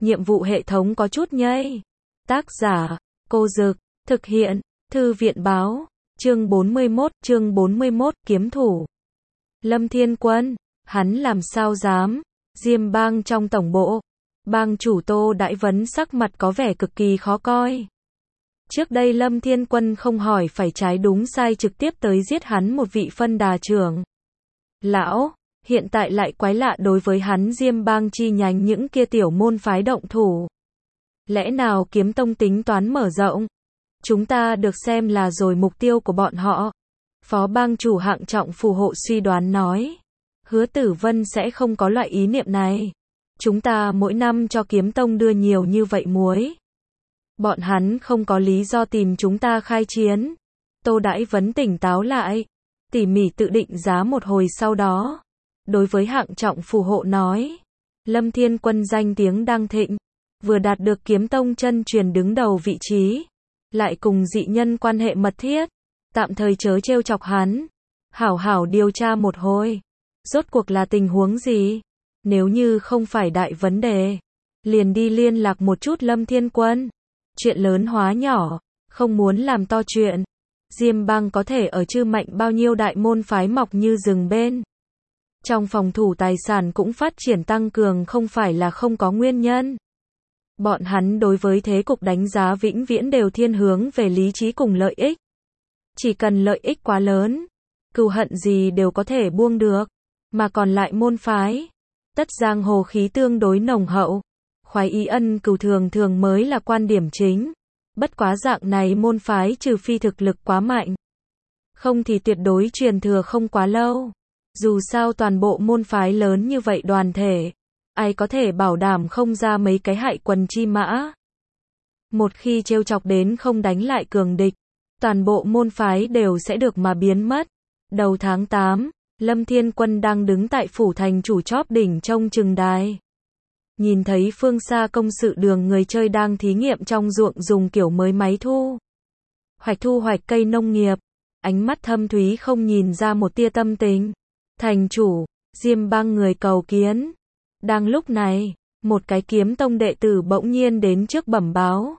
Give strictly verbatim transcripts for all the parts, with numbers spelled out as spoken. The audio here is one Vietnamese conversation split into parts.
nhiệm vụ hệ thống có chút nhây. Tác giả, Cô Dực, thực hiện, Thư viện báo, chương bốn mươi mốt, chương bốn mươi mốt, kiếm thủ. Lâm Thiên Quân, hắn làm sao dám, Diêm Bang trong tổng bộ, bang chủ Tô Đãi Vấn sắc mặt có vẻ cực kỳ khó coi. Trước đây Lâm Thiên Quân không hỏi phải trái đúng sai trực tiếp tới giết hắn một vị phân đà trưởng. Lão, hiện tại lại quái lạ đối với hắn Diêm Bang chi nhánh những kia tiểu môn phái động thủ. Lẽ nào kiếm tông tính toán mở rộng? Chúng ta được xem là rồi mục tiêu của bọn họ. Phó bang chủ Hạng Trọng phù hộ suy đoán nói. Hứa Tử Vân sẽ không có loại ý niệm này. Chúng ta mỗi năm cho kiếm tông đưa nhiều như vậy muối. Bọn hắn không có lý do tìm chúng ta khai chiến. Tô Đãi Vấn tỉnh táo lại. Tỉ mỉ tự định giá một hồi sau đó. Đối với Hạng Trọng phù hộ nói. Lâm Thiên Quân danh tiếng đang thịnh. Vừa đạt được kiếm tông chân truyền đứng đầu vị trí. Lại cùng dị nhân quan hệ mật thiết. Tạm thời chớ trêu chọc hắn. Hảo hảo điều tra một hồi. Rốt cuộc là tình huống gì? Nếu như không phải đại vấn đề. Liền đi liên lạc một chút Lâm Thiên Quân. Chuyện lớn hóa nhỏ. Không muốn làm to chuyện. Diêm Bang có thể ở Chư Mạnh bao nhiêu đại môn phái mọc như rừng bên. Trong phòng thủ tài sản cũng phát triển tăng cường không phải là không có nguyên nhân. Bọn hắn đối với thế cục đánh giá vĩnh viễn đều thiên hướng về lý trí cùng lợi ích. Chỉ cần lợi ích quá lớn, cừu hận gì đều có thể buông được. Mà còn lại môn phái, tất giang hồ khí tương đối nồng hậu. Khoái ý ân cừu thường thường mới là quan điểm chính. Bất quá dạng này môn phái trừ phi thực lực quá mạnh. Không thì tuyệt đối truyền thừa không quá lâu. Dù sao toàn bộ môn phái lớn như vậy đoàn thể. Ai có thể bảo đảm không ra mấy cái hại quần chi mã. Một khi trêu chọc đến không đánh lại cường địch. Toàn bộ môn phái đều sẽ được mà biến mất. Đầu tháng tám, Lâm Thiên Quân đang đứng tại phủ thành chủ chóp đỉnh trông chừng đài. Nhìn thấy phương xa công sự đường người chơi đang thí nghiệm trong ruộng dùng kiểu mới máy thu. Hoạch thu hoạch cây nông nghiệp. Ánh mắt thâm thúy không nhìn ra một tia tâm tình. Thành chủ, Diêm Bang người cầu kiến. Đang lúc này, một cái kiếm tông đệ tử bỗng nhiên đến trước bẩm báo.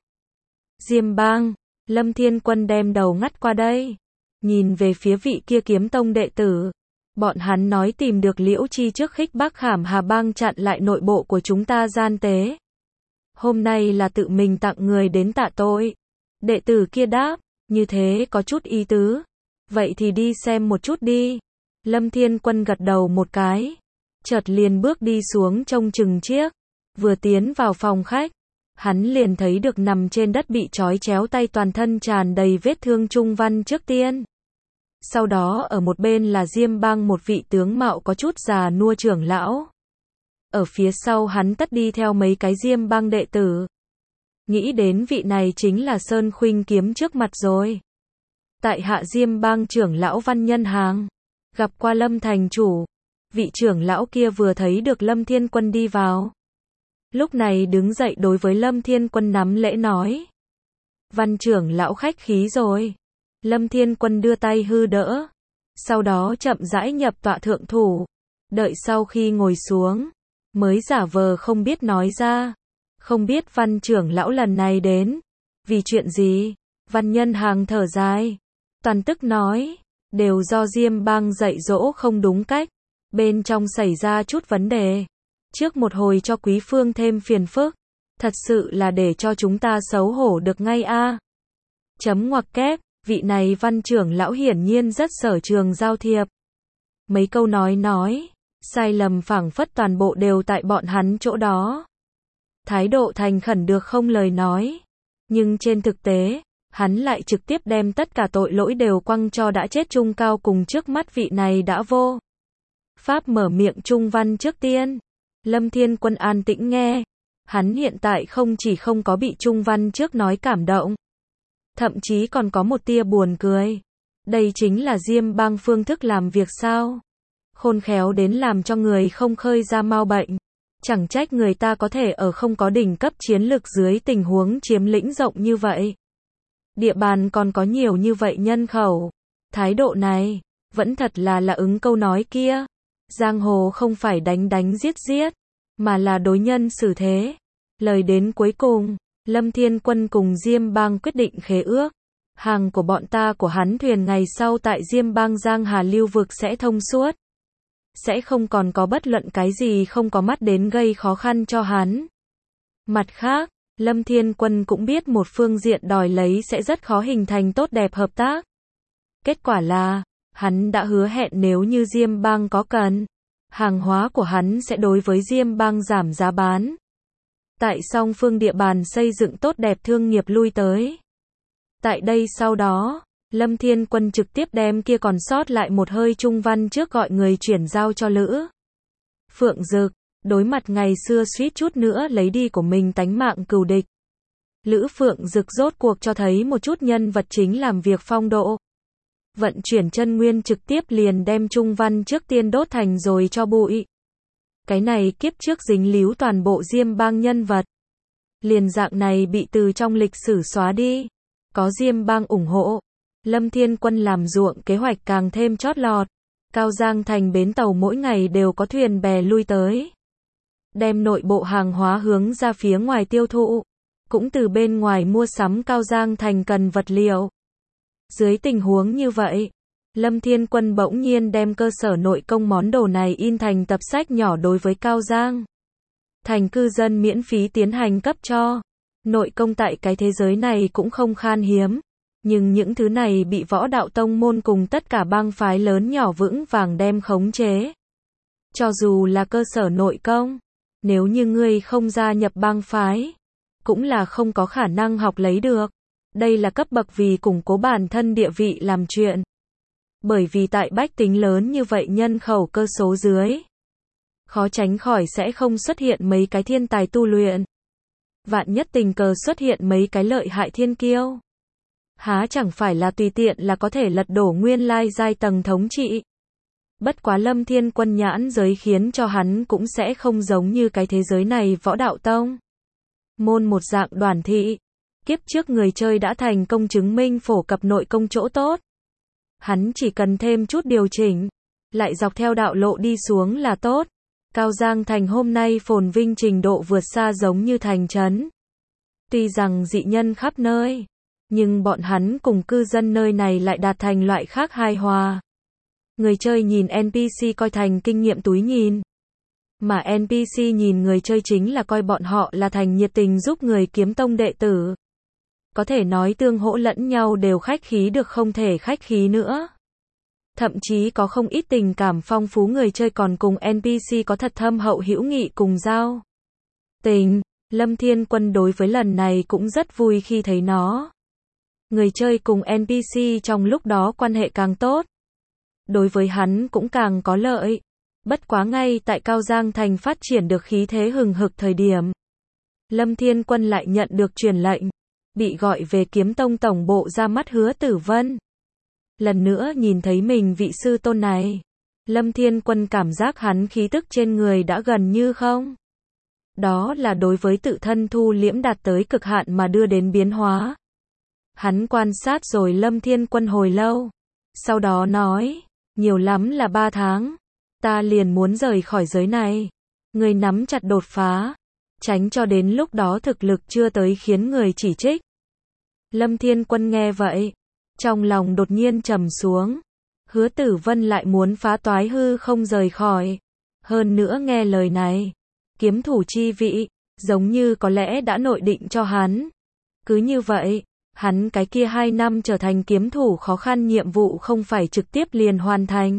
Diêm Bang, Lâm Thiên Quân đem đầu ngắt qua đây. Nhìn về phía vị kia kiếm tông đệ tử. Bọn hắn nói tìm được Liễu Chi trước khích Bắc Khảm Hà Bang chặn lại nội bộ của chúng ta gian tế. Hôm nay là tự mình tặng người đến tạ tội. Đệ tử kia đáp, như thế có chút ý tứ. Vậy thì đi xem một chút đi. Lâm Thiên Quân gật đầu một cái. Chợt liền bước đi xuống trông chừng chiếc. Vừa tiến vào phòng khách. Hắn liền thấy được nằm trên đất bị trói chéo tay toàn thân tràn đầy vết thương Trung Văn trước tiên. Sau đó ở một bên là Diêm Bang một vị tướng mạo có chút già nua trưởng lão. Ở phía sau hắn tất đi theo mấy cái Diêm Bang đệ tử. Nghĩ đến vị này chính là Sơn Khuynh Kiếm trước mặt rồi. Tại hạ Diêm Bang trưởng lão Văn Nhân Hàng. Gặp qua Lâm thành chủ. Vị trưởng lão kia vừa thấy được Lâm Thiên Quân đi vào. Lúc này đứng dậy đối với Lâm Thiên Quân nắm lễ nói. Văn trưởng lão khách khí rồi. Lâm Thiên Quân đưa tay hư đỡ. Sau đó chậm rãi nhập tọa thượng thủ. Đợi sau khi ngồi xuống. Mới giả vờ không biết nói ra. Không biết văn trưởng lão lần này đến. Vì chuyện gì? Văn Nhân Hàng thở dài. Toàn tức nói. Đều do Diêm Bang dạy dỗ không đúng cách. Bên trong xảy ra chút vấn đề. Trước một hồi cho Quý Phương thêm phiền phức. Thật sự là để cho chúng ta xấu hổ được ngay a. Chấm ngoặc kép. Vị này văn trưởng lão hiển nhiên rất sở trường giao thiệp. Mấy câu nói nói. Sai lầm phảng phất toàn bộ đều tại bọn hắn chỗ đó. Thái độ thành khẩn được không lời nói. Nhưng trên thực tế, hắn lại trực tiếp đem tất cả tội lỗi đều quăng cho đã chết Trung Cao cùng trước mắt vị này đã vô. Pháp mở miệng Trung Văn trước tiên. Lâm Thiên Quân an tĩnh nghe. Hắn hiện tại không chỉ không có bị Trung Văn trước nói cảm động. Thậm chí còn có một tia buồn cười. Đây chính là Diêm Bang phương thức làm việc sao. Khôn khéo đến làm cho người không khơi ra mau bệnh. Chẳng trách người ta có thể ở không có đỉnh cấp chiến lực dưới tình huống chiếm lĩnh rộng như vậy. Địa bàn còn có nhiều như vậy nhân khẩu. Thái độ này, vẫn thật là là ứng câu nói kia. Giang hồ không phải đánh đánh giết giết, mà là đối nhân xử thế. Lời đến cuối cùng, Lâm Thiên Quân cùng Diêm Bang quyết định khế ước. Hàng của bọn ta của hắn thuyền ngày sau tại Diêm Bang Giang Hà lưu vực sẽ thông suốt. Sẽ không còn có bất luận cái gì không có mắt đến gây khó khăn cho hắn. Mặt khác, Lâm Thiên Quân cũng biết một phương diện đòi lấy sẽ rất khó hình thành tốt đẹp hợp tác. Kết quả là, hắn đã hứa hẹn nếu như Diêm Bang có cần, hàng hóa của hắn sẽ đối với Diêm Bang giảm giá bán. Tại song phương địa bàn xây dựng tốt đẹp thương nghiệp lui tới. Tại đây sau đó, Lâm Thiên Quân trực tiếp đem kia còn sót lại một hơi trung văn trước gọi người chuyển giao cho Lữ Phượng Dực, đối mặt ngày xưa suýt chút nữa lấy đi của mình tánh mạng cừu địch. Lữ Phượng Dực rốt cuộc cho thấy một chút nhân vật chính làm việc phong độ. Vận chuyển chân nguyên trực tiếp liền đem trung văn trước tiên đốt thành rồi cho bụi. Cái này kiếp trước dính líu toàn bộ Diêm Bang nhân vật. Liền dạng này bị từ trong lịch sử xóa đi. Có Diêm Bang ủng hộ, Lâm Thiên Quân làm ruộng kế hoạch càng thêm chót lọt. Cao Giang thành bến tàu mỗi ngày đều có thuyền bè lui tới. Đem nội bộ hàng hóa hướng ra phía ngoài tiêu thụ. Cũng từ bên ngoài mua sắm Cao Giang thành cần vật liệu. Dưới tình huống như vậy, Lâm Thiên Quân bỗng nhiên đem cơ sở nội công món đồ này in thành tập sách nhỏ đối với Cao Giang thành cư dân miễn phí tiến hành cấp cho. Nội công tại cái thế giới này cũng không khan hiếm, nhưng những thứ này bị võ đạo tông môn cùng tất cả bang phái lớn nhỏ vững vàng đem khống chế. Cho dù là cơ sở nội công, nếu như ngươi không gia nhập bang phái, cũng là không có khả năng học lấy được. Đây là cấp bậc vì củng cố bản thân địa vị làm chuyện. Bởi vì tại bách tính lớn như vậy nhân khẩu cơ số dưới, khó tránh khỏi sẽ không xuất hiện mấy cái thiên tài tu luyện. Vạn nhất tình cờ xuất hiện mấy cái lợi hại thiên kiêu, há chẳng phải là tùy tiện là có thể lật đổ nguyên lai giai tầng thống trị. Bất quá Lâm Thiên Quân nhãn giới khiến cho hắn cũng sẽ không giống như cái thế giới này võ đạo tông môn một dạng đoàn thị. Kiếp trước người chơi đã thành công chứng minh phổ cập nội công chỗ tốt. Hắn chỉ cần thêm chút điều chỉnh, lại dọc theo đạo lộ đi xuống là tốt. Cao Giang thành hôm nay phồn vinh trình độ vượt xa giống như thành trấn. Tuy rằng dị nhân khắp nơi, nhưng bọn hắn cùng cư dân nơi này lại đạt thành loại khác hài hòa. Người chơi nhìn en pê xê coi thành kinh nghiệm túi nhìn. Mà en pê xê nhìn người chơi chính là coi bọn họ là thành nhiệt tình giúp người kiếm tông đệ tử. Có thể nói tương hỗ lẫn nhau đều khách khí được không thể khách khí nữa. Thậm chí có không ít tình cảm phong phú người chơi còn cùng en pê xê có thật thâm hậu hữu nghị cùng giao tình. Lâm Thiên Quân đối với lần này cũng rất vui khi thấy nó. Người chơi cùng en pê xê trong lúc đó quan hệ càng tốt, đối với hắn cũng càng có lợi. Bất quá ngay tại Cao Giang thành phát triển được khí thế hừng hực thời điểm, Lâm Thiên Quân lại nhận được truyền lệnh, bị gọi về Kiếm Tông tổng bộ ra mắt Hứa Tử Vân. Lần nữa nhìn thấy mình vị sư tôn này, Lâm Thiên Quân cảm giác hắn khí tức trên người đã gần như không. Đó là đối với tự thân thu liễm đạt tới cực hạn mà đưa đến biến hóa. Hắn quan sát rồi Lâm Thiên Quân hồi lâu, sau đó nói, nhiều lắm là ba tháng, ta liền muốn rời khỏi giới này. Người nắm chặt đột phá, tránh cho đến lúc đó thực lực chưa tới khiến người chỉ trích. Lâm Thiên Quân nghe vậy, trong lòng đột nhiên trầm xuống. Hứa Tử Vân lại muốn phá toái hư không rời khỏi. Hơn nữa nghe lời này, kiếm thủ chi vị, giống như có lẽ đã nội định cho hắn. Cứ như vậy, hắn cái kia hai năm trở thành kiếm thủ khó khăn nhiệm vụ không phải trực tiếp liền hoàn thành.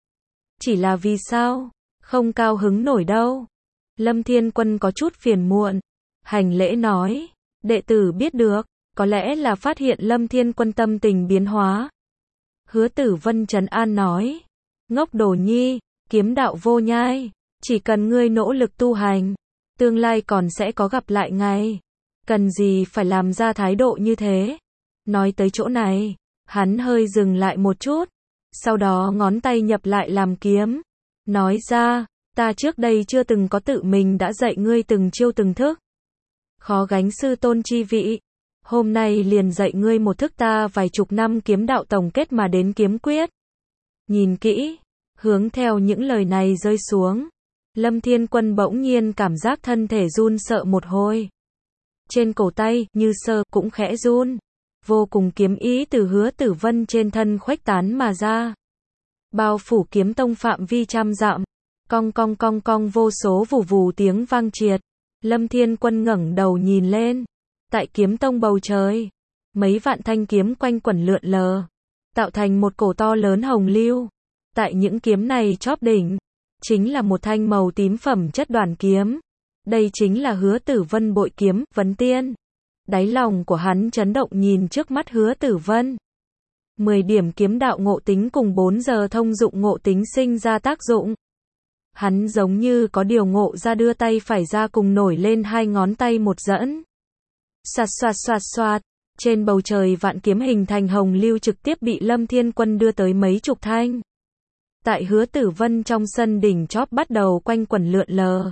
Chỉ là vì sao? Không cao hứng nổi đâu. Lâm Thiên Quân có chút phiền muộn. Hành lễ nói, đệ tử biết được, có lẽ là phát hiện Lâm Thiên Quân tâm tình biến hóa. Hứa Tử Vân trấn an nói, ngốc đồ nhi, kiếm đạo vô nhai, chỉ cần ngươi nỗ lực tu hành, tương lai còn sẽ có gặp lại ngày. Cần gì phải làm ra thái độ như thế? Nói tới chỗ này, hắn hơi dừng lại một chút, sau đó ngón tay nhập lại làm kiếm, nói ra, ta trước đây chưa từng có tự mình đã dạy ngươi từng chiêu từng thức. Khó gánh sư tôn chi vị, hôm nay liền dạy ngươi một thức ta vài chục năm kiếm đạo tổng kết mà đến kiếm quyết. Nhìn kỹ, hướng theo những lời này rơi xuống, Lâm Thiên Quân bỗng nhiên cảm giác thân thể run sợ một hồi. Trên cổ tay, Như Sơ cũng khẽ run. Vô cùng kiếm ý từ Hứa Tử Vân trên thân khuếch tán mà ra. Bao phủ kiếm tông phạm vi trăm dặm. Cong cong cong cong vô số vù vù tiếng vang triệt. Lâm Thiên Quân ngẩng đầu nhìn lên. Tại kiếm tông bầu trời, mấy vạn thanh kiếm quanh quẩn lượn lờ, tạo thành một cổ to lớn hồng lưu. Tại những kiếm này chóp đỉnh, chính là một thanh màu tím phẩm chất đoàn kiếm. Đây chính là Hứa Tử Vân bội kiếm, Vấn Tiên. Đáy lòng của hắn chấn động nhìn trước mắt Hứa Tử Vân. mười điểm kiếm đạo ngộ tính cùng bốn giờ thông dụng ngộ tính sinh ra tác dụng. Hắn giống như có điều ngộ ra, đưa tay phải ra cùng nổi lên hai ngón tay một dẫn. Xoạt xoạt xoạt xoạt, trên bầu trời vạn kiếm hình thành hồng lưu trực tiếp bị Lâm Thiên Quân đưa tới mấy chục thanh. Tại Hứa Tử Vân trong sân đỉnh chóp bắt đầu quanh quẩn lượn lờ.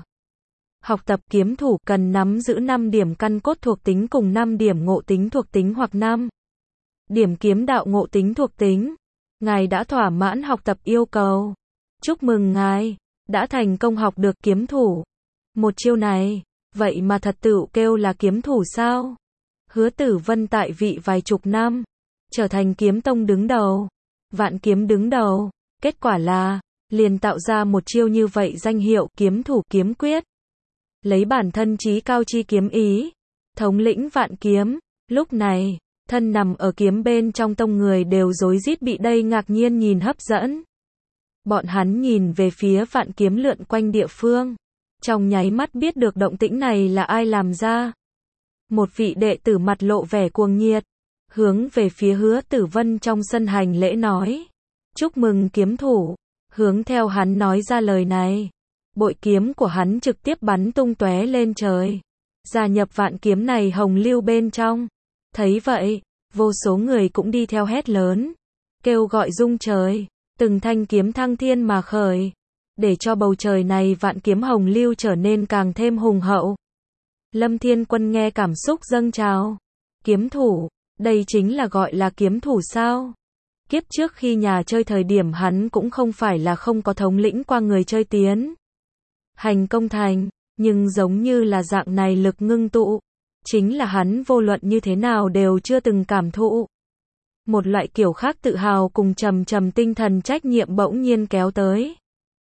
Học tập kiếm thủ cần nắm giữ năm điểm căn cốt thuộc tính cùng năm điểm ngộ tính thuộc tính hoặc năm điểm kiếm đạo ngộ tính thuộc tính. Ngài đã thỏa mãn học tập yêu cầu. Chúc mừng ngài đã thành công học được kiếm thủ. Một chiêu này, vậy mà thật tựu kêu là kiếm thủ sao? Hứa Tử Vân tại vị vài chục năm, trở thành kiếm tông đứng đầu, vạn kiếm đứng đầu, kết quả là, liền tạo ra một chiêu như vậy danh hiệu kiếm thủ kiếm quyết. Lấy bản thân chí cao chi kiếm ý, thống lĩnh vạn kiếm, lúc này, thân nằm ở kiếm bên trong tông người đều rối rít bị đây ngạc nhiên nhìn hấp dẫn. Bọn hắn nhìn về phía vạn kiếm lượn quanh địa phương, trong nháy mắt biết được động tĩnh này là ai làm ra. Một vị đệ tử mặt lộ vẻ cuồng nhiệt, hướng về phía Hứa Tử Vân trong sân hành lễ nói. Chúc mừng kiếm thủ. Hướng theo hắn nói ra lời này, bội kiếm của hắn trực tiếp bắn tung tóe lên trời, gia nhập vạn kiếm này hồng lưu bên trong. Thấy vậy, vô số người cũng đi theo hét lớn, kêu gọi rung trời, từng thanh kiếm thăng thiên mà khởi, để cho bầu trời này vạn kiếm hồng lưu trở nên càng thêm hùng hậu. Lâm Thiên Quân nghe cảm xúc dâng trào. Kiếm thủ, đây chính là gọi là kiếm thủ sao? Kiếp trước khi nhà chơi thời điểm hắn cũng không phải là không có thống lĩnh qua người chơi tiến hành công thành, nhưng giống như là dạng này lực ngưng tụ, chính là hắn vô luận như thế nào đều chưa từng cảm thụ. Một loại kiểu khác tự hào cùng trầm trầm tinh thần trách nhiệm bỗng nhiên kéo tới,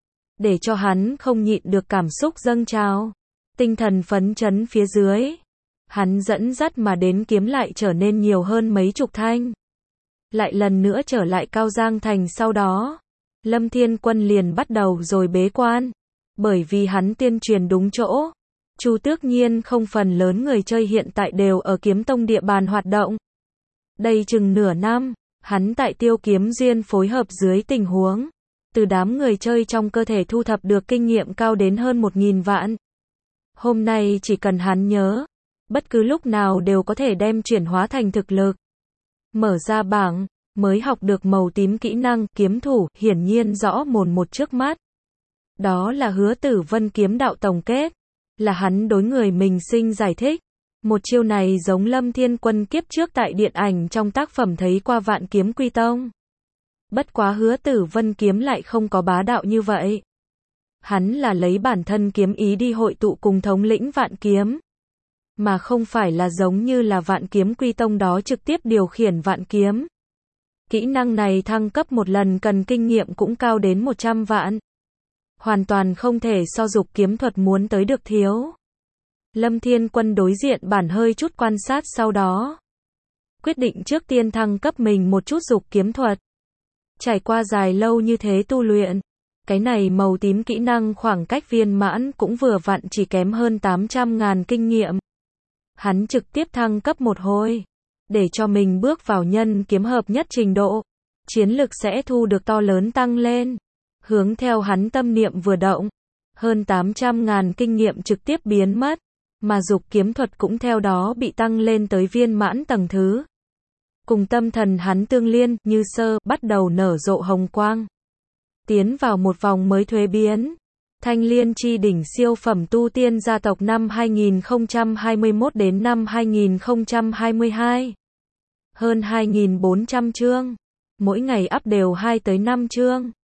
để cho hắn không nhịn được cảm xúc dâng trào. Tinh thần phấn chấn phía dưới, hắn dẫn dắt mà đến kiếm lại trở nên nhiều hơn mấy chục thanh. Lại lần nữa trở lại Cao Giang Thành sau đó, Lâm Thiên Quân liền bắt đầu rồi bế quan, bởi vì hắn tiên truyền đúng chỗ. Chu Tước Nhiên không phần lớn người chơi hiện tại đều ở kiếm tông địa bàn hoạt động. Đây chừng nửa năm, hắn tại Tiêu Kiếm Duyên phối hợp dưới tình huống, từ đám người chơi trong cơ thể thu thập được kinh nghiệm cao đến hơn một nghìn vạn. Hôm nay chỉ cần hắn nhớ, bất cứ lúc nào đều có thể đem chuyển hóa thành thực lực. Mở ra bảng, mới học được màu tím kỹ năng kiếm thủ, hiển nhiên rõ mồn một trước mắt. Đó là Hứa Tử Vân kiếm đạo tổng kết, là hắn đối người mình sinh giải thích. Một chiêu này giống Lâm Thiên Quân kiếp trước tại điện ảnh trong tác phẩm thấy qua vạn kiếm quy tông. Bất quá Hứa Tử Vân kiếm lại không có bá đạo như vậy. Hắn là lấy bản thân kiếm ý đi hội tụ cùng thống lĩnh vạn kiếm, mà không phải là giống như là vạn kiếm quy tông đó trực tiếp điều khiển vạn kiếm. Kỹ năng này thăng cấp một lần cần kinh nghiệm cũng cao đến một trăm vạn. Hoàn toàn không thể so dục kiếm thuật muốn tới được thiếu. Lâm Thiên Quân đối diện bản hơi chút quan sát sau đó, quyết định trước tiên thăng cấp mình một chút dục kiếm thuật. Trải qua dài lâu như thế tu luyện, cái này màu tím kỹ năng khoảng cách viên mãn cũng vừa vặn chỉ kém hơn tám trăm ngàn kinh nghiệm. Hắn trực tiếp thăng cấp một hồi, để cho mình bước vào nhân kiếm hợp nhất trình độ, chiến lực sẽ thu được to lớn tăng lên. Hướng theo hắn tâm niệm vừa động, hơn tám trăm ngàn kinh nghiệm trực tiếp biến mất, mà dục kiếm thuật cũng theo đó bị tăng lên tới viên mãn tầng thứ. Cùng tâm thần hắn tương liên, Như Sơ bắt đầu nở rộ hồng quang, tiến vào một vòng mới thuế biến. Thanh Liên Chi đỉnh siêu phẩm tu tiên gia tộc năm hai nghìn không trăm hai mươi mốt đến năm hai nghìn không trăm hai mươi hai. Hơn hai nghìn bốn trăm chương, mỗi ngày up đều hai tới năm chương.